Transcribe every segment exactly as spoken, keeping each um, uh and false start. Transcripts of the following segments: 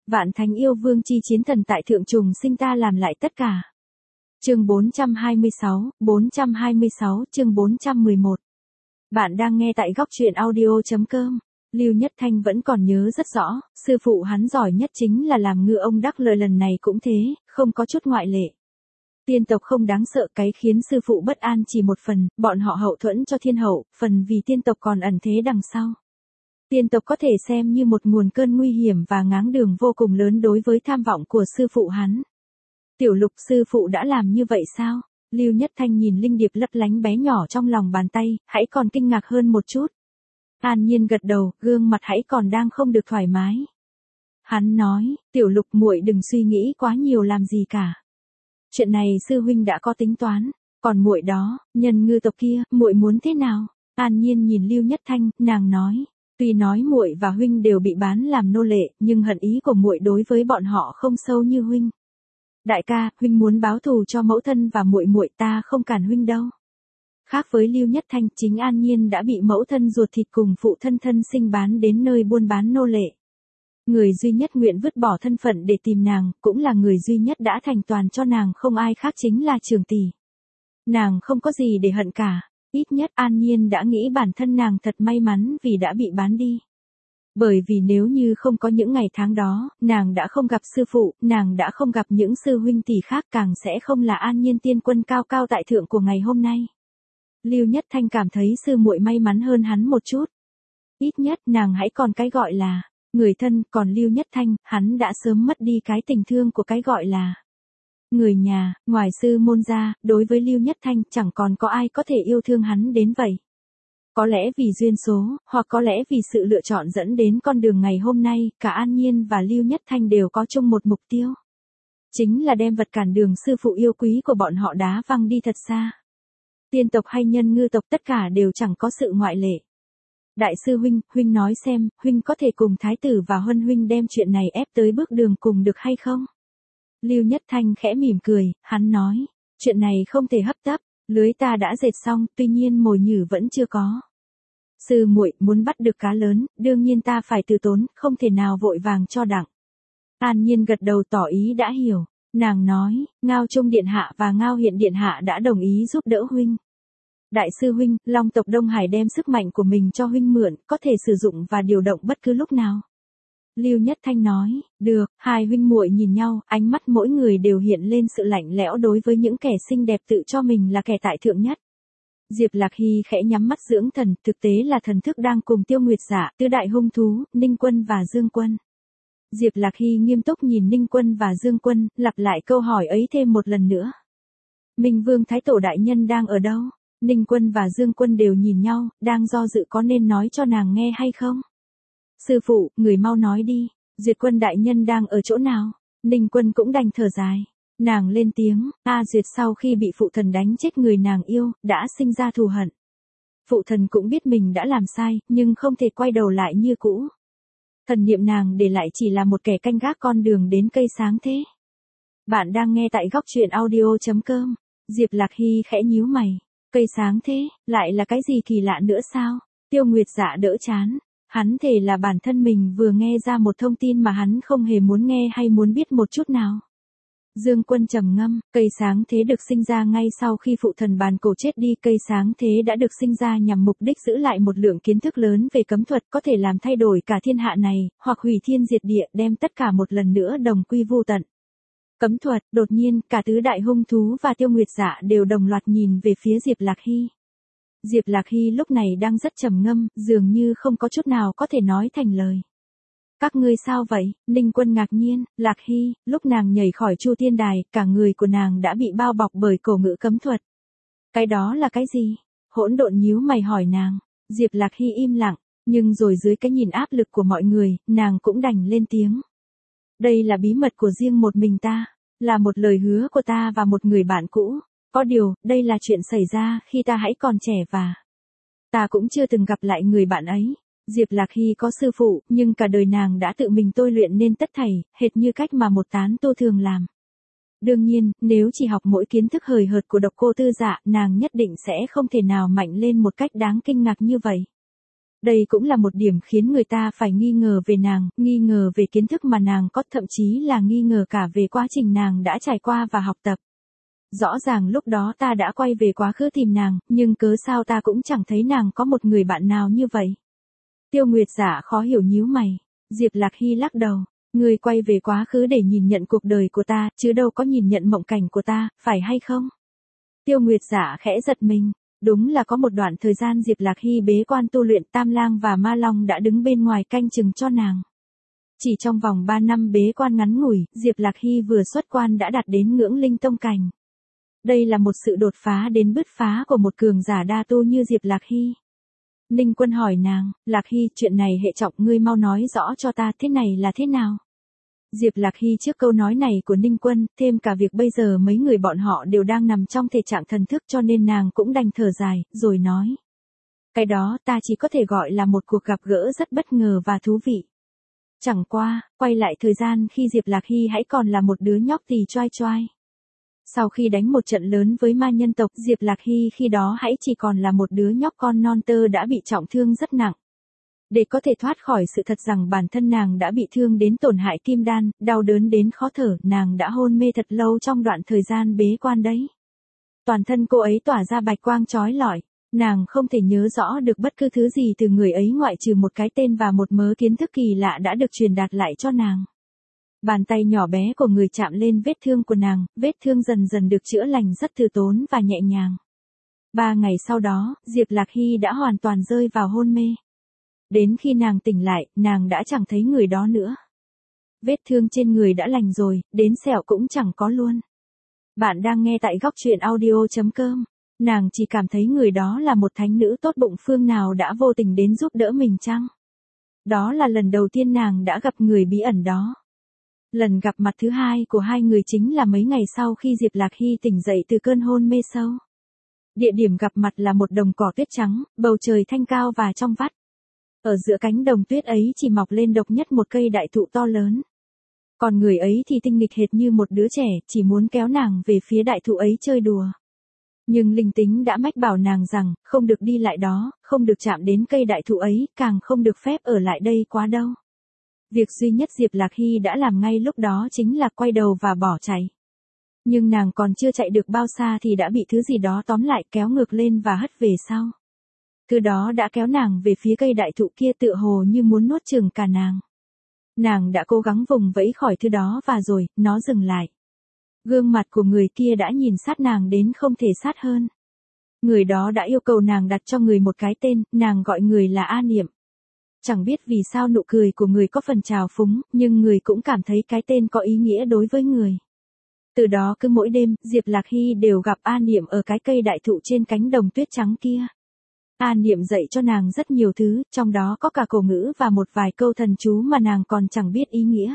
Vạn thánh yêu vương chi chiến thần tại thượng trùng sinh ta làm lại tất cả. Chương bốn trăm hai mươi sáu, bốn trăm hai mươi sáu, chương bốn trăm mười một. Bạn đang nghe tại góc truyện audio.com. Lưu Nhất Thanh vẫn còn nhớ rất rõ, sư phụ hắn giỏi nhất chính là làm ngư ông đắc lợi, lần này cũng thế, không có chút ngoại lệ. Tiên tộc không đáng sợ, cái khiến sư phụ bất an chỉ một phần, bọn họ hậu thuẫn cho thiên hậu, phần vì tiên tộc còn ẩn thế đằng sau. Tiên tộc có thể xem như một nguồn cơn nguy hiểm và ngáng đường vô cùng lớn đối với tham vọng của sư phụ hắn. Tiểu Lục, sư phụ đã làm như vậy sao? Lưu Nhất Thanh nhìn linh điệp lấp lánh bé nhỏ trong lòng bàn tay, hãy còn kinh ngạc hơn một chút. An Nhiên gật đầu, gương mặt hãy còn đang không được thoải mái. Hắn nói, Tiểu Lục muội đừng suy nghĩ quá nhiều làm gì cả. Chuyện này sư huynh đã có tính toán, còn muội đó, nhân ngư tộc kia, muội muốn thế nào? An Nhiên nhìn Lưu Nhất Thanh, nàng nói, tuy nói muội và huynh đều bị bán làm nô lệ, nhưng hận ý của muội đối với bọn họ không sâu như huynh. Đại ca, huynh muốn báo thù cho mẫu thân và muội muội, ta không cản huynh đâu. Khác với Lưu Nhất Thanh, chính An Nhiên đã bị mẫu thân ruột thịt cùng phụ thân thân sinh bán đến nơi buôn bán nô lệ. Người duy nhất nguyện vứt bỏ thân phận để tìm nàng, cũng là người duy nhất đã thành toàn cho nàng, không ai khác chính là Trường Tỷ. Nàng không có gì để hận cả, ít nhất An Nhiên đã nghĩ bản thân nàng thật may mắn vì đã bị bán đi. Bởi vì nếu như không có những ngày tháng đó, nàng đã không gặp sư phụ, nàng đã không gặp những sư huynh tỷ khác, càng sẽ không là An Nhiên tiên quân cao cao tại thượng của ngày hôm nay. Lưu Nhất Thanh cảm thấy sư muội may mắn hơn hắn một chút. Ít nhất nàng hãy còn cái gọi là người thân, còn Lưu Nhất Thanh, hắn đã sớm mất đi cái tình thương của cái gọi là người nhà, ngoài sư môn ra, đối với Lưu Nhất Thanh chẳng còn có ai có thể yêu thương hắn đến vậy. Có lẽ vì duyên số, hoặc có lẽ vì sự lựa chọn dẫn đến con đường ngày hôm nay, cả An Nhiên và Lưu Nhất Thanh đều có chung một mục tiêu. Chính là đem vật cản đường sư phụ yêu quý của bọn họ đá văng đi thật xa. Tiên tộc hay nhân ngư tộc tất cả đều chẳng có sự ngoại lệ. Đại sư huynh, huynh nói xem, huynh có thể cùng thái tử và huân huynh đem chuyện này ép tới bước đường cùng được hay không? Lưu Nhất Thanh khẽ mỉm cười, hắn nói, chuyện này không thể hấp tấp, lưới ta đã dệt xong, tuy nhiên mồi nhử vẫn chưa có. Sư muội muốn bắt được cá lớn, đương nhiên ta phải từ tốn, không thể nào vội vàng cho đặng. An Nhiên gật đầu tỏ ý đã hiểu, nàng nói, Ngao Trung Điện Hạ và Ngao Hiện Điện Hạ đã đồng ý giúp đỡ huynh. Đại sư huynh, Long tộc Đông Hải đem sức mạnh của mình cho huynh mượn, có thể sử dụng và điều động bất cứ lúc nào. Lưu Nhất Thanh nói, được, hai huynh muội nhìn nhau, ánh mắt mỗi người đều hiện lên sự lạnh lẽo đối với những kẻ xinh đẹp tự cho mình là kẻ tại thượng nhất. Diệp Lạc Hy khẽ nhắm mắt dưỡng thần, thực tế là thần thức đang cùng Tiêu Nguyệt Dạ, Tứ Đại Hung Thú, Ninh Quân và Dương Quân. Diệp Lạc Hy nghiêm túc nhìn Ninh Quân và Dương Quân, lặp lại câu hỏi ấy thêm một lần nữa. Minh Vương Thái Tổ Đại Nhân đang ở đâu? Ninh Quân và Dương Quân đều nhìn nhau, đang do dự có nên nói cho nàng nghe hay không? Sư phụ, người mau nói đi, Duyệt Quân Đại Nhân đang ở chỗ nào? Ninh Quân cũng đành thở dài. Nàng lên tiếng, A Duyệt sau khi bị phụ thần đánh chết người nàng yêu, đã sinh ra thù hận. Phụ thần cũng biết mình đã làm sai, nhưng không thể quay đầu lại như cũ. Thần niệm nàng để lại chỉ là một kẻ canh gác con đường đến cây sáng thế. Bạn đang nghe tại góc truyện audio.com. Diệp Lạc Hy khẽ nhíu mày. Cây sáng thế, lại là cái gì kỳ lạ nữa sao? Tiêu Nguyệt Dạ đỡ chán. Hắn thề là bản thân mình vừa nghe ra một thông tin mà hắn không hề muốn nghe hay muốn biết một chút nào. Dương Quân trầm ngâm, cây sáng thế được sinh ra ngay sau khi phụ thần bàn cổ chết đi, cây sáng thế đã được sinh ra nhằm mục đích giữ lại một lượng kiến thức lớn về cấm thuật có thể làm thay đổi cả thiên hạ này, hoặc hủy thiên diệt địa, đem tất cả một lần nữa đồng quy vô tận. Cấm thuật, đột nhiên, cả tứ đại hung thú và Tiêu Nguyệt Dạ đều đồng loạt nhìn về phía Diệp Lạc Hy. Diệp Lạc Hy lúc này đang rất trầm ngâm, dường như không có chút nào có thể nói thành lời. Các ngươi sao vậy? Ninh Quân ngạc nhiên, Lạc Hy, lúc nàng nhảy khỏi Chu Thiên Đài, cả người của nàng đã bị bao bọc bởi cổ ngữ cấm thuật. Cái đó là cái gì? Hỗn Độn nhíu mày hỏi nàng. Diệp Lạc Hy im lặng, nhưng rồi dưới cái nhìn áp lực của mọi người, nàng cũng đành lên tiếng. Đây là bí mật của riêng một mình ta, là một lời hứa của ta và một người bạn cũ. Có điều, đây là chuyện xảy ra khi ta hãy còn trẻ và ta cũng chưa từng gặp lại người bạn ấy. Diệp Lạc Hy có sư phụ, nhưng cả đời nàng đã tự mình tôi luyện nên tất thảy, hệt như cách mà một tán tu thường làm. Đương nhiên, nếu chỉ học mỗi kiến thức hời hợt của Độc Cô Tư Dạ, nàng nhất định sẽ không thể nào mạnh lên một cách đáng kinh ngạc như vậy. Đây cũng là một điểm khiến người ta phải nghi ngờ về nàng, nghi ngờ về kiến thức mà nàng có, thậm chí là nghi ngờ cả về quá trình nàng đã trải qua và học tập. Rõ ràng lúc đó ta đã quay về quá khứ tìm nàng, nhưng cớ sao ta cũng chẳng thấy nàng có một người bạn nào như vậy. Tiêu Nguyệt Dạ khó hiểu nhíu mày. Diệp Lạc Hy lắc đầu. Ngươi quay về quá khứ để nhìn nhận cuộc đời của ta, chứ đâu có nhìn nhận mộng cảnh của ta, phải hay không? Tiêu Nguyệt Dạ khẽ giật mình. Đúng là có một đoạn thời gian Diệp Lạc Hy bế quan tu luyện, Tam Lang và Ma Long đã đứng bên ngoài canh chừng cho nàng. Chỉ trong vòng ba năm bế quan ngắn ngủi, Diệp Lạc Hy vừa xuất quan đã đạt đến ngưỡng linh tông cảnh. Đây là một sự đột phá đến bứt phá của một cường giả đa tu như Diệp Lạc Hy. Ninh Quân hỏi nàng, Lạc Hy, chuyện này hệ trọng, ngươi mau nói rõ cho ta, thế này là thế nào? Diệp Lạc Hy trước câu nói này của Ninh Quân, thêm cả việc bây giờ mấy người bọn họ đều đang nằm trong thể trạng thần thức, cho nên nàng cũng đành thở dài, rồi nói. Cái đó ta chỉ có thể gọi là một cuộc gặp gỡ rất bất ngờ và thú vị. Chẳng qua, quay lại thời gian khi Diệp Lạc Hy hãy còn là một đứa nhóc tì choai choai. Sau khi đánh một trận lớn với ma nhân tộc, Diệp Lạc Hy khi đó hãy chỉ còn là một đứa nhóc con non tơ đã bị trọng thương rất nặng. Để có thể thoát khỏi sự thật rằng bản thân nàng đã bị thương đến tổn hại kim đan, đau đớn đến khó thở, nàng đã hôn mê thật lâu trong đoạn thời gian bế quan đấy. Toàn thân cô ấy tỏa ra bạch quang chói lọi, nàng không thể nhớ rõ được bất cứ thứ gì từ người ấy ngoại trừ một cái tên và một mớ kiến thức kỳ lạ đã được truyền đạt lại cho nàng. Bàn tay nhỏ bé của người chạm lên vết thương của nàng, vết thương dần dần được chữa lành rất từ tốn và nhẹ nhàng. Ba ngày sau đó, Diệp Lạc Hy đã hoàn toàn rơi vào hôn mê. Đến khi nàng tỉnh lại, nàng đã chẳng thấy người đó nữa. Vết thương trên người đã lành rồi, đến sẹo cũng chẳng có luôn. Bạn đang nghe tại góc truyện audio chấm com. Nàng chỉ cảm thấy người đó là một thánh nữ tốt bụng phương nào đã vô tình đến giúp đỡ mình chăng? Đó là lần đầu tiên nàng đã gặp người bí ẩn đó. Lần gặp mặt thứ hai của hai người chính là mấy ngày sau khi Diệp Lạc Hy tỉnh dậy từ cơn hôn mê sâu. Địa điểm gặp mặt là một đồng cỏ tuyết trắng, bầu trời thanh cao và trong vắt. Ở giữa cánh đồng tuyết ấy chỉ mọc lên độc nhất một cây đại thụ to lớn. Còn người ấy thì tinh nghịch hệt như một đứa trẻ, chỉ muốn kéo nàng về phía đại thụ ấy chơi đùa. Nhưng linh tính đã mách bảo nàng rằng, không được đi lại đó, không được chạm đến cây đại thụ ấy, càng không được phép ở lại đây quá đâu. Việc duy nhất Diệp Lạc Hy đã làm ngay lúc đó chính là quay đầu và bỏ chạy. Nhưng nàng còn chưa chạy được bao xa thì đã bị thứ gì đó tóm lại, kéo ngược lên và hất về sau. Thứ đó đã kéo nàng về phía cây đại thụ kia, tựa hồ như muốn nuốt chửng cả nàng. Nàng đã cố gắng vùng vẫy khỏi thứ đó và rồi, nó dừng lại. Gương mặt của người kia đã nhìn sát nàng đến không thể sát hơn. Người đó đã yêu cầu nàng đặt cho người một cái tên, nàng gọi người là A Niệm. Chẳng biết vì sao nụ cười của người có phần trào phúng, nhưng người cũng cảm thấy cái tên có ý nghĩa đối với người. Từ đó cứ mỗi đêm, Diệp Lạc Hy đều gặp A Niệm ở cái cây đại thụ trên cánh đồng tuyết trắng kia. A Niệm dạy cho nàng rất nhiều thứ, trong đó có cả cổ ngữ và một vài câu thần chú mà nàng còn chẳng biết ý nghĩa.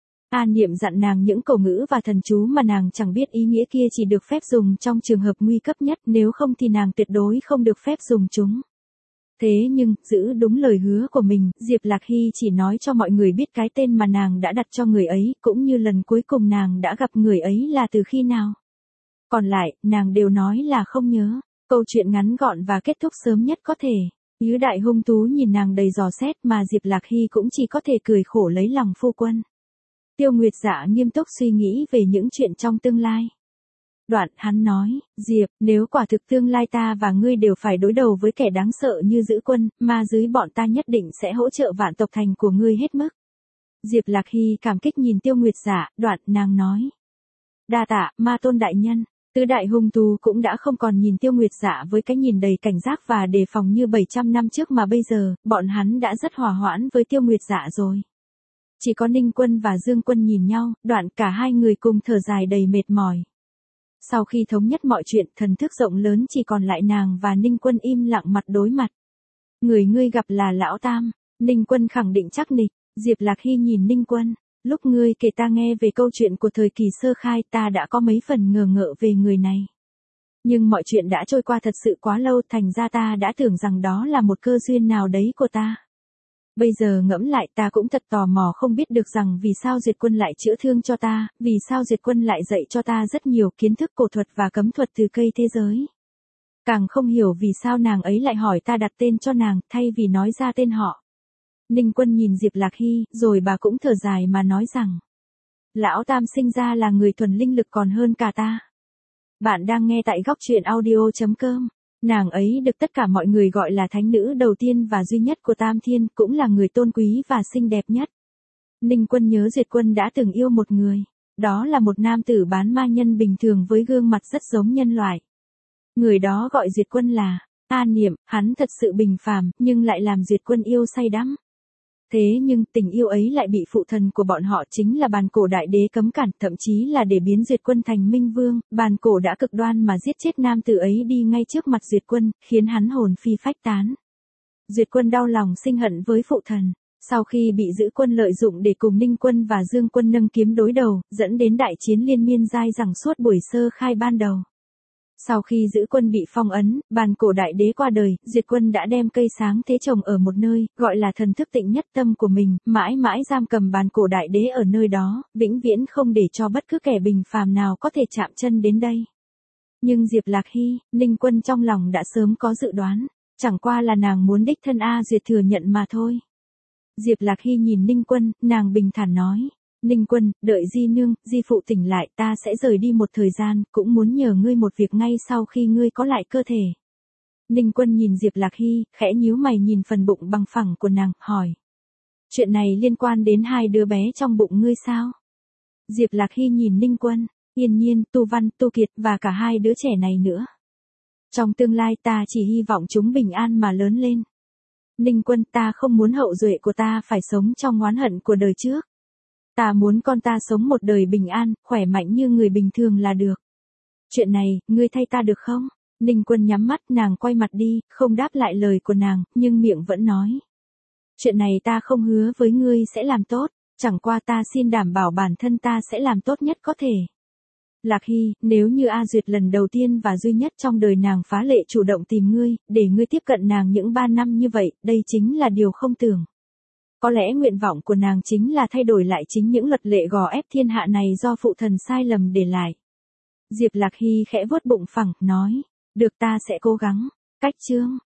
A Niệm dặn nàng những cổ ngữ và thần chú mà nàng chẳng biết ý nghĩa kia chỉ được phép dùng trong trường hợp nguy cấp nhất, nếu không thì nàng tuyệt đối không được phép dùng chúng. Thế nhưng, giữ đúng lời hứa của mình, Diệp Lạc Hy chỉ nói cho mọi người biết cái tên mà nàng đã đặt cho người ấy, cũng như lần cuối cùng nàng đã gặp người ấy là từ khi nào. Còn lại, nàng đều nói là không nhớ. Câu chuyện ngắn gọn và kết thúc sớm nhất có thể. Yứ đại hung thú nhìn nàng đầy dò xét mà Diệp Lạc Hy cũng chỉ có thể cười khổ lấy lòng phu quân. Tiêu Nguyệt Dạ nghiêm túc suy nghĩ về những chuyện trong tương lai. Đoạn hắn nói, Diệp, nếu quả thực tương lai ta và ngươi đều phải đối đầu với kẻ đáng sợ như Dữ Quân, ma dưới bọn ta nhất định sẽ hỗ trợ vạn tộc thành của ngươi hết mức. Diệp Lạc Hy cảm kích nhìn Tiêu Nguyệt Dạ, đoạn nàng nói. Đa tạ, ma tôn đại nhân. Tứ đại hung thú cũng đã không còn nhìn Tiêu Nguyệt Dạ với cái nhìn đầy cảnh giác và đề phòng như bảy trăm năm trước mà bây giờ, bọn hắn đã rất hòa hoãn với Tiêu Nguyệt Dạ rồi. Chỉ có Ninh Quân và Dương Quân nhìn nhau, đoạn cả hai người cùng thở dài đầy mệt mỏi. Sau khi thống nhất mọi chuyện, thần thức rộng lớn chỉ còn lại nàng và Ninh Quân im lặng mặt đối mặt. Người ngươi gặp là Lão Tam, Ninh Quân khẳng định chắc nịch. Diệp Lạc Hy nhìn Ninh Quân. Lúc ngươi kể ta nghe về câu chuyện của thời kỳ sơ khai, ta đã có mấy phần ngờ ngợ về người này. Nhưng mọi chuyện đã trôi qua thật sự quá lâu, thành ra ta đã tưởng rằng đó là một cơ duyên nào đấy của ta. Bây giờ ngẫm lại, ta cũng thật tò mò không biết được rằng vì sao Diệt Quân lại chữa thương cho ta, vì sao Diệt Quân lại dạy cho ta rất nhiều kiến thức cổ thuật và cấm thuật từ cây thế giới. Càng không hiểu vì sao nàng ấy lại hỏi ta đặt tên cho nàng, thay vì nói ra tên họ. Ninh Quân nhìn Diệp Lạc Hy, rồi bà cũng thở dài mà nói rằng. Lão Tam sinh ra là người thuần linh lực còn hơn cả ta. Bạn đang nghe tại góc truyện audio.com. Nàng ấy được tất cả mọi người gọi là thánh nữ đầu tiên và duy nhất của Tam Thiên, cũng là người tôn quý và xinh đẹp nhất. Ninh Quân nhớ Duyệt Quân đã từng yêu một người. Đó là một nam tử bán ma nhân bình thường với gương mặt rất giống nhân loại. Người đó gọi Duyệt Quân là A Niệm, hắn thật sự bình phàm, nhưng lại làm Duyệt Quân yêu say đắm. Thế nhưng tình yêu ấy lại bị phụ thần của bọn họ chính là Bàn Cổ Đại Đế cấm cản, thậm chí là để biến Duyệt Quân thành Minh Vương, Bàn Cổ đã cực đoan mà giết chết nam tử ấy đi ngay trước mặt Duyệt Quân, khiến hắn hồn phi phách tán. Duyệt Quân đau lòng sinh hận với phụ thần. Sau khi bị Dữ Quân lợi dụng để cùng Ninh Quân và Dương Quân nâng kiếm đối đầu, dẫn đến đại chiến liên miên dai dẳng suốt buổi sơ khai ban đầu. Sau khi Dữ Quân bị phong ấn, Bàn Cổ Đại Đế qua đời, Duyệt Quân đã đem cây sáng thế trồng ở một nơi, gọi là thần thức tịnh nhất tâm của mình, mãi mãi giam cầm Bàn Cổ Đại Đế ở nơi đó, vĩnh viễn không để cho bất cứ kẻ bình phàm nào có thể chạm chân đến đây. Nhưng Diệp Lạc Hy, Ninh Quân trong lòng đã sớm có dự đoán, chẳng qua là nàng muốn đích thân A Duyệt thừa nhận mà thôi. Diệp Lạc Hy nhìn Ninh Quân, nàng bình thản nói. Ninh Quân, đợi Di Nương, Di Phụ tỉnh lại ta sẽ rời đi một thời gian, cũng muốn nhờ ngươi một việc ngay sau khi ngươi có lại cơ thể. Ninh Quân nhìn Diệp Lạc Hy, khẽ nhíu mày nhìn phần bụng bằng phẳng của nàng, hỏi. Chuyện này liên quan đến hai đứa bé trong bụng ngươi sao? Diệp Lạc Hy nhìn Ninh Quân, Yên Nhiên, Tu Văn, Tu Kiệt và cả hai đứa trẻ này nữa. Trong tương lai ta chỉ hy vọng chúng bình an mà lớn lên. Ninh Quân, ta không muốn hậu duệ của ta phải sống trong oán hận của đời trước. Ta muốn con ta sống một đời bình an, khỏe mạnh như người bình thường là được. Chuyện này, ngươi thay ta được không? Ninh Quân nhắm mắt, nàng quay mặt đi, không đáp lại lời của nàng, nhưng miệng vẫn nói. Chuyện này ta không hứa với ngươi sẽ làm tốt, chẳng qua ta xin đảm bảo bản thân ta sẽ làm tốt nhất có thể. Lạc Hy, nếu như A Duyệt lần đầu tiên và duy nhất trong đời nàng phá lệ chủ động tìm ngươi, để ngươi tiếp cận nàng những ba năm như vậy, đây chính là điều không tưởng. Có lẽ nguyện vọng của nàng chính là thay đổi lại chính những luật lệ gò ép thiên hạ này do phụ thần sai lầm để lại. Diệp Lạc Hy khẽ vuốt bụng phẳng, nói, được ta sẽ cố gắng. Cách chương